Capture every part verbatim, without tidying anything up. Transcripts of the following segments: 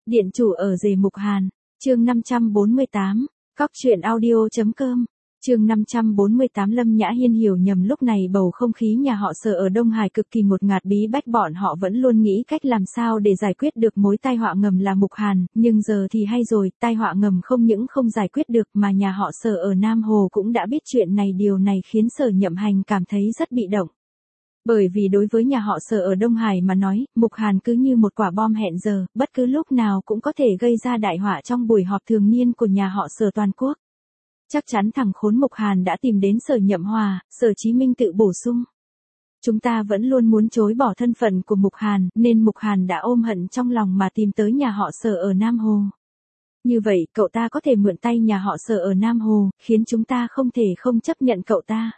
Điện chủ ở rể Mục Hàn, chương năm trăm bốn mươi tám, cóc truyện audio.com, chương năm trăm bốn mươi tám. Lâm Nhã Hiên hiểu nhầm lúc này bầu không khí nhà họ Sở ở Đông Hải cực kỳ ngột ngạt bí bách, bọn họ vẫn luôn nghĩ cách làm sao để giải quyết được mối tai họa ngầm là Mục Hàn, nhưng giờ thì hay rồi, tai họa ngầm không những không giải quyết được mà nhà họ Sở ở Nam Hồ cũng đã biết chuyện này, điều này khiến Sở Nhậm Hành cảm thấy rất bị động. Bởi vì đối với nhà họ Sở ở Đông Hải mà nói, Mục Hàn cứ như một quả bom hẹn giờ, bất cứ lúc nào cũng có thể gây ra đại họa trong buổi họp thường niên của nhà họ Sở toàn quốc. Chắc chắn thằng khốn Mục Hàn đã tìm đến Sở Nhậm Hòa, Sở Chí Minh tự bổ sung. Chúng ta vẫn luôn muốn chối bỏ thân phận của Mục Hàn, nên Mục Hàn đã ôm hận trong lòng mà tìm tới nhà họ Sở ở Nam Hồ. Như vậy, cậu ta có thể mượn tay nhà họ Sở ở Nam Hồ, khiến chúng ta không thể không chấp nhận cậu ta.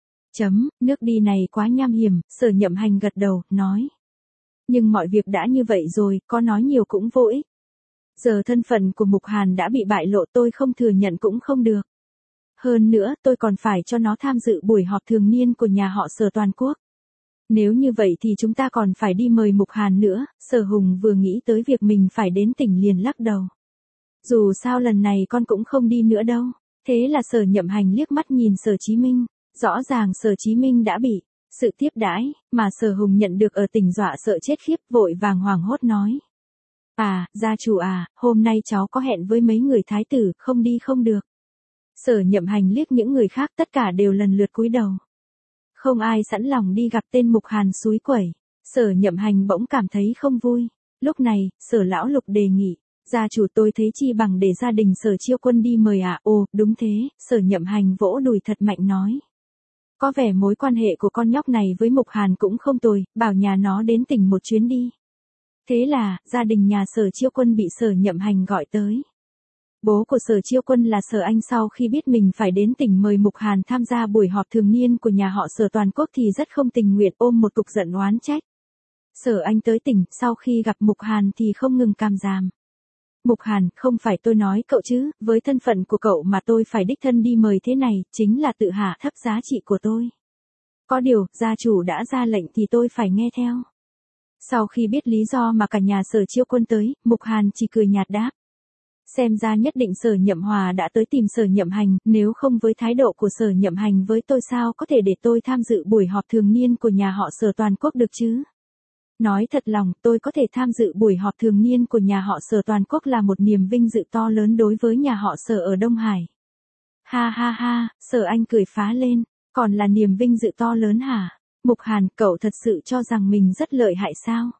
Chấm, nước đi này quá nham hiểm, Sở Nhậm Hành gật đầu, nói. Nhưng mọi việc đã như vậy rồi, có nói nhiều cũng vô ích. Giờ thân phận của Mục Hàn đã bị bại lộ, tôi không thừa nhận cũng không được. Hơn nữa, tôi còn phải cho nó tham dự buổi họp thường niên của nhà họ Sở toàn quốc. Nếu như vậy thì chúng ta còn phải đi mời Mục Hàn nữa. Sở Hùng vừa nghĩ tới việc mình phải đến tỉnh liền lắc đầu. Dù sao lần này con cũng không đi nữa đâu. Thế là Sở Nhậm Hành liếc mắt nhìn Sở Chí Minh. Rõ ràng Sở Chí Minh đã bị sự tiếp đãi mà Sở Hùng nhận được ở tỉnh dọa sợ chết khiếp, vội vàng hoảng hốt nói. À, gia chủ à, hôm nay cháu có hẹn với mấy người thái tử, không đi không được. Sở Nhậm Hành liếc những người khác, tất cả đều lần lượt cúi đầu. Không ai sẵn lòng đi gặp tên Mục Hàn xúi quẩy. Sở Nhậm Hành bỗng cảm thấy không vui. Lúc này, Sở Lão Lục đề nghị. Gia chủ, tôi thấy chi bằng để gia đình Sở Chiêu Quân đi mời à. Ồ, đúng thế, Sở Nhậm Hành vỗ đùi thật mạnh nói. Có vẻ mối quan hệ của con nhóc này với Mục Hàn cũng không tồi, bảo nhà nó đến tỉnh một chuyến đi. Thế là, gia đình nhà Sở Chiêu Quân bị Sở Nhậm Hành gọi tới. Bố của Sở Chiêu Quân là Sở Anh sau khi biết mình phải đến tỉnh mời Mục Hàn tham gia buổi họp thường niên của nhà họ Sở toàn quốc thì rất không tình nguyện, ôm một cục giận oán trách. Sở Anh tới tỉnh, sau khi gặp Mục Hàn thì không ngừng càm ràm. Mục Hàn, không phải tôi nói cậu chứ, với thân phận của cậu mà tôi phải đích thân đi mời thế này, chính là tự hạ thấp giá trị của tôi. Có điều, gia chủ đã ra lệnh thì tôi phải nghe theo. Sau khi biết lý do mà cả nhà Sở Chiêu Quân tới, Mục Hàn chỉ cười nhạt đáp. Xem ra nhất định Sở Nhậm Hòa đã tới tìm Sở Nhậm Hành, nếu không với thái độ của Sở Nhậm Hành với tôi sao có thể để tôi tham dự buổi họp thường niên của nhà họ Sở toàn quốc được chứ? Nói thật lòng, tôi có thể tham dự buổi họp thường niên của nhà họ Sở toàn quốc là một niềm vinh dự to lớn đối với nhà họ Sở ở Đông Hải. Ha ha ha, Sở Anh cười phá lên, còn là niềm vinh dự to lớn hả? Mục Hàn, cậu thật sự cho rằng mình rất lợi hại sao?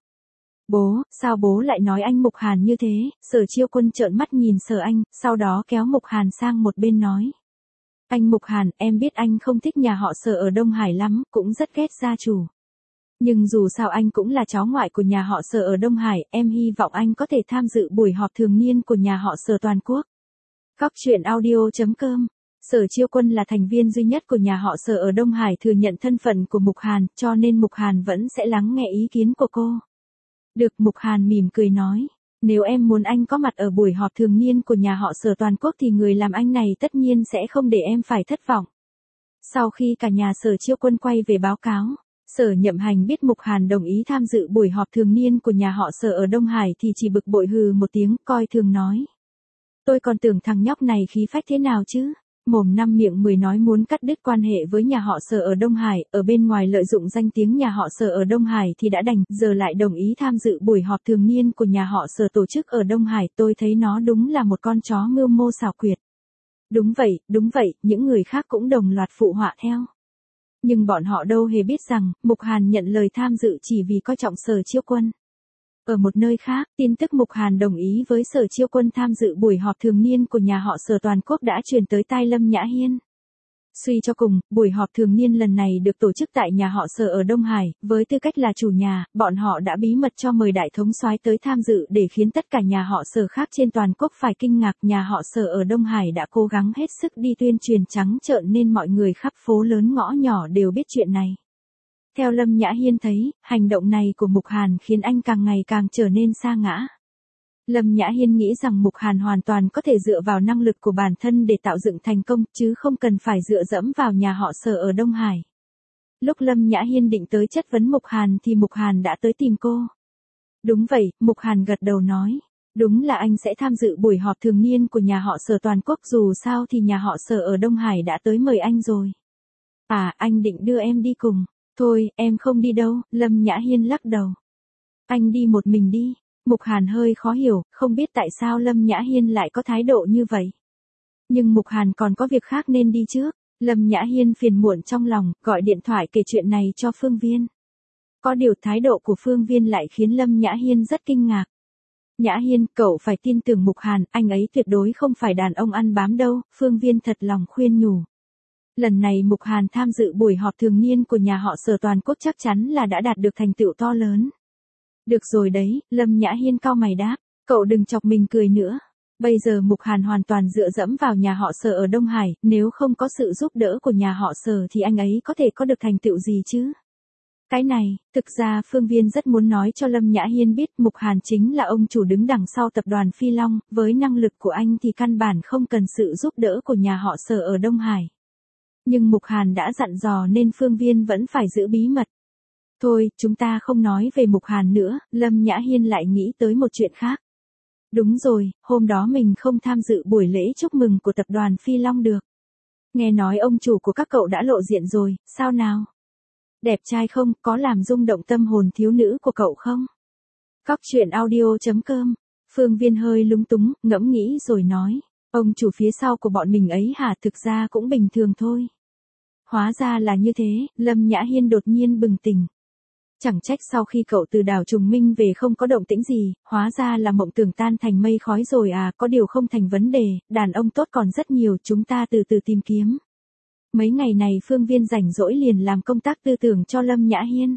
Bố, sao bố lại nói anh Mục Hàn như thế? Sở Chiêu Quân trợn mắt nhìn Sở Anh, sau đó kéo Mục Hàn sang một bên nói. Anh Mục Hàn, em biết anh không thích nhà họ Sở ở Đông Hải lắm, cũng rất ghét gia chủ. Nhưng dù sao anh cũng là cháu ngoại của nhà họ Sở ở Đông Hải, em hy vọng anh có thể tham dự buổi họp thường niên của nhà họ Sở toàn quốc. Cóc truyện audio.com. Sở Chiêu Quân là thành viên duy nhất của nhà họ Sở ở Đông Hải thừa nhận thân phận của Mục Hàn, cho nên Mục Hàn vẫn sẽ lắng nghe ý kiến của cô. Được, Mục Hàn mỉm cười nói. Nếu em muốn anh có mặt ở buổi họp thường niên của nhà họ Sở toàn quốc thì người làm anh này tất nhiên sẽ không để em phải thất vọng. Sau khi cả nhà Sở Chiêu Quân quay về báo cáo, Sở Nhậm Hành biết Mục Hàn đồng ý tham dự buổi họp thường niên của nhà họ Sở ở Đông Hải thì chỉ bực bội hừ một tiếng, coi thường nói. Tôi còn tưởng thằng nhóc này khí phách thế nào chứ, mồm năm miệng mười nói muốn cắt đứt quan hệ với nhà họ Sở ở Đông Hải, ở bên ngoài lợi dụng danh tiếng nhà họ Sở ở Đông Hải thì đã đành, giờ lại đồng ý tham dự buổi họp thường niên của nhà họ Sở tổ chức ở Đông Hải, tôi thấy nó đúng là một con chó mưu mô xảo quyệt. Đúng vậy, đúng vậy, những người khác cũng đồng loạt phụ họa theo. Nhưng bọn họ đâu hề biết rằng, Mục Hàn nhận lời tham dự chỉ vì coi trọng Sở Chiêu Quân. Ở một nơi khác, tin tức Mục Hàn đồng ý với Sở Chiêu Quân tham dự buổi họp thường niên của nhà họ Sở toàn quốc đã truyền tới tai Lâm Nhã Hiên. Suy cho cùng, buổi họp thường niên lần này được tổ chức tại nhà họ Sở ở Đông Hải, với tư cách là chủ nhà, bọn họ đã bí mật cho mời đại thống soái tới tham dự để khiến tất cả nhà họ Sở khác trên toàn quốc phải kinh ngạc. Nhà họ Sở ở Đông Hải đã cố gắng hết sức đi tuyên truyền trắng trợn nên mọi người khắp phố lớn ngõ nhỏ đều biết chuyện này. Theo Lâm Nhã Hiên thấy, hành động này của Mục Hàn khiến anh càng ngày càng trở nên sa ngã. Lâm Nhã Hiên nghĩ rằng Mục Hàn hoàn toàn có thể dựa vào năng lực của bản thân để tạo dựng thành công, chứ không cần phải dựa dẫm vào nhà họ Sở ở Đông Hải. Lúc Lâm Nhã Hiên định tới chất vấn Mục Hàn thì Mục Hàn đã tới tìm cô. Đúng vậy, Mục Hàn gật đầu nói. Đúng là anh sẽ tham dự buổi họp thường niên của nhà họ Sở toàn quốc, dù sao thì nhà họ Sở ở Đông Hải đã tới mời anh rồi. À, anh định đưa em đi cùng. Thôi, em không đi đâu, Lâm Nhã Hiên lắc đầu. Anh đi một mình đi. Mục Hàn hơi khó hiểu, không biết tại sao Lâm Nhã Hiên lại có thái độ như vậy. Nhưng Mục Hàn còn có việc khác nên đi trước. Lâm Nhã Hiên phiền muộn trong lòng, gọi điện thoại kể chuyện này cho Phương Viên. Có điều thái độ của Phương Viên lại khiến Lâm Nhã Hiên rất kinh ngạc. Nhã Hiên, cậu phải tin tưởng Mục Hàn, anh ấy tuyệt đối không phải đàn ông ăn bám đâu, Phương Viên thật lòng khuyên nhủ. Lần này Mục Hàn tham dự buổi họp thường niên của nhà họ Sở toàn quốc chắc chắn là đã đạt được thành tựu to lớn. Được rồi đấy, Lâm Nhã Hiên cau mày đáp, cậu đừng chọc mình cười nữa. Bây giờ Mục Hàn hoàn toàn dựa dẫm vào nhà họ Sở ở Đông Hải, nếu không có sự giúp đỡ của nhà họ Sở thì anh ấy có thể có được thành tựu gì chứ? Cái này, thực ra Phương Viên rất muốn nói cho Lâm Nhã Hiên biết Mục Hàn chính là ông chủ đứng đằng sau tập đoàn Phi Long, với năng lực của anh thì căn bản không cần sự giúp đỡ của nhà họ Sở ở Đông Hải. Nhưng Mục Hàn đã dặn dò nên Phương Viên vẫn phải giữ bí mật. Thôi, chúng ta không nói về Mục Hàn nữa, Lâm Nhã Hiên lại nghĩ tới một chuyện khác. Đúng rồi, hôm đó mình không tham dự buổi lễ chúc mừng của tập đoàn Phi Long được. Nghe nói ông chủ của các cậu đã lộ diện rồi, sao nào? Đẹp trai không, có làm rung động tâm hồn thiếu nữ của cậu không? Cóc truyện audio chấm com. Phương Viên hơi lúng túng, ngẫm nghĩ rồi nói. Ông chủ phía sau của bọn mình ấy hả, thực ra cũng bình thường thôi. Hóa ra là như thế, Lâm Nhã Hiên đột nhiên bừng tỉnh. Chẳng trách sau khi cậu từ đảo Trùng Minh về không có động tĩnh gì, hóa ra là mộng tưởng tan thành mây khói rồi à, có điều không thành vấn đề, đàn ông tốt còn rất nhiều, chúng ta từ từ tìm kiếm. Mấy ngày này Phương Viên rảnh rỗi liền làm công tác tư tưởng cho Lâm Nhã Hiên.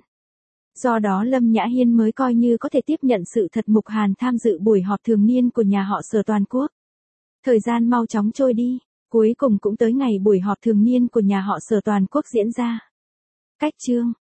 Do đó Lâm Nhã Hiên mới coi như có thể tiếp nhận sự thật Mục Hàn tham dự buổi họp thường niên của nhà họ Sở toàn quốc. Thời gian mau chóng trôi đi, cuối cùng cũng tới ngày buổi họp thường niên của nhà họ Sở toàn quốc diễn ra. Cách chương